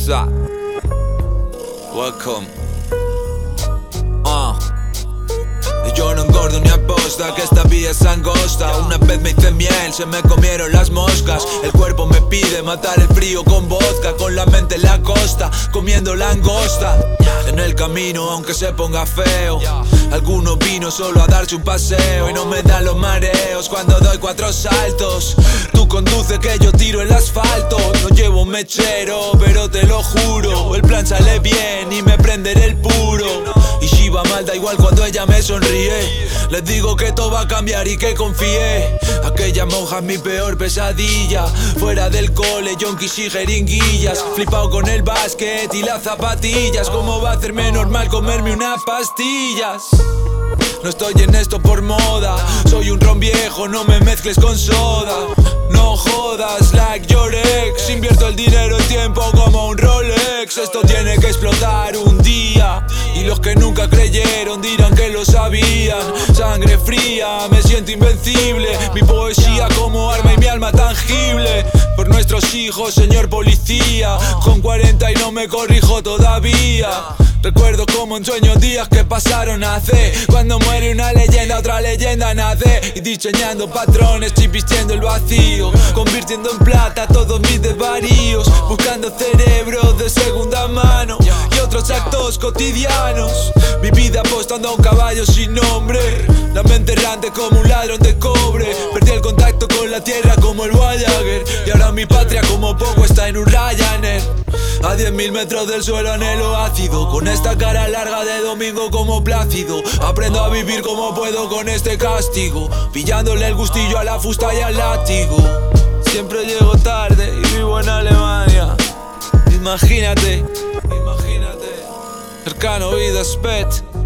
up? Welcome. Y yo no engordo ni aposta, que esta vía es angosta. Una vez me hice miel, se me comieron las moscas. El cuerpo me pide matar el frío con vodka, con la mente en la costa, comiendo langosta. En el camino, aunque se ponga feo, alguno vino solo a darse un paseo. Y no me dan los mareos cuando doy 4 saltos. Tú conduce que yo tiro el asfalto. No llevo un mechero, pero te lo juro, el plan sale bien y me prenderé el puro. Y si va mal da igual cuando ella me sonríe. Les digo que todo va a cambiar y que confíe. Aquella monja es mi peor pesadilla. Fuera del cole, yonkis y jeringuillas. Flipado con el básquet y las zapatillas. ¿Cómo va a hacerme normal comerme unas pastillas? No estoy en esto por moda. Soy un ron viejo, no me mezcles con soda. No jodas, like your ex. Invierto el dinero y tiempo como un Rolex. Esto tiene que explotar un día. Y los que nunca creyeron dirán que lo sabían. Sangre fría, me siento invencible. Mi poesía como arma y mi alma tangible. Por nuestros hijos, señor policía. Con 40 y no me corrijo todavía. Recuerdo como en sueños días que pasaron hace. Cuando muere una leyenda, otra leyenda nace. Y diseñando patrones, chipistiendo el vacío, convirtiendo en plata todos mis desvaríos. Buscando cerebros de segunda mano y otros actos cotidianos. Mi vida apostando a un caballo sin nombre. La mente errante como un ladrón de cobre. Perdí el contacto con la tierra como el Voyager. Y ahora mi patria como poco está en un Ryanair. A 10.000 metros del suelo anhelo ácido. Con esta cara larga de domingo como Plácido. Aprendo a vivir como puedo con este castigo, pillándole el gustillo a la fusta y al látigo. Siempre llego tarde y vivo en Alemania. Imagínate, cercano vida spet.